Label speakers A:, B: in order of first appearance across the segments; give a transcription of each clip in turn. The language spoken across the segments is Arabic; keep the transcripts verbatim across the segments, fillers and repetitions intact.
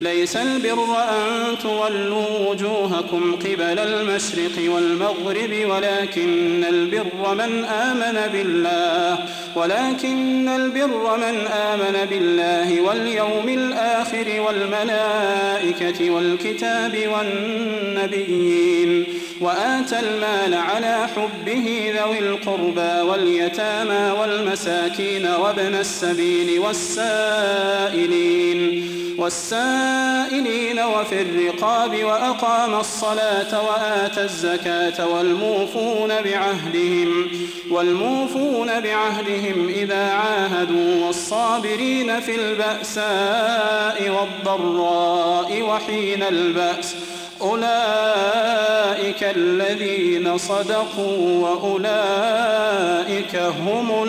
A: ليس البر أن تولوا وجوهكم قبل المشرق والمغرب ولكن البر من آمن بالله ولكن البر من آمن بالله واليوم الآخر والملائكة والكتاب والنبيين وآتى المال على حبه ذوي القربى واليتامى والمساكين وابن السبيل والسائلين والسائلين وفي الرقاب وأقام الصلاة وآتى الزكاة والموفون بعهدهم والموفون بعهدهم إذا عاهدوا والصابرين في البأساء والضراء وحين البأس أولئك الذين صدقوا وأولئك هم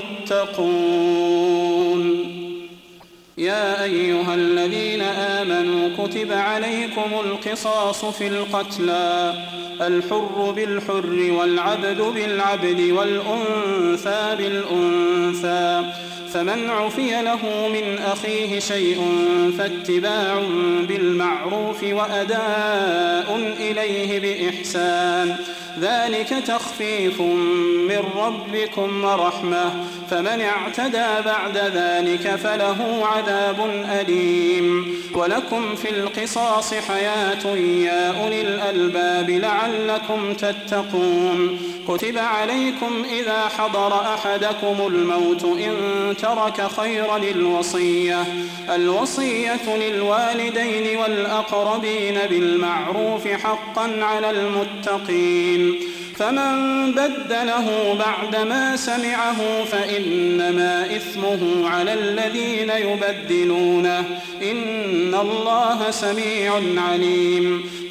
A: المتقون. يا أيها الذين آمنوا كتب عليكم القصاص في القتلى الحر بالحر والعبد بالعبد والأنثى بالأنثى فمن عفي له من أخيه شيء فاتباع بالمعروف وأداء إليه بإحسان ذلك تخفيف من ربكم ورحمة فمن اعتدى بعد ذلك فله عذاب أليم. ولكم في القصاص حياة يا أولي الألباب لعلكم تتقون. كتب عليكم إذا حضر أحدكم الموت إن ترك خيرا الوصية الوصية للوالدين والأقربين بالمعروف حقا على المتقين فمن بدله بعدما سمعه فإنما إثمه على الذين يبدلونه إن الله سميع عليم.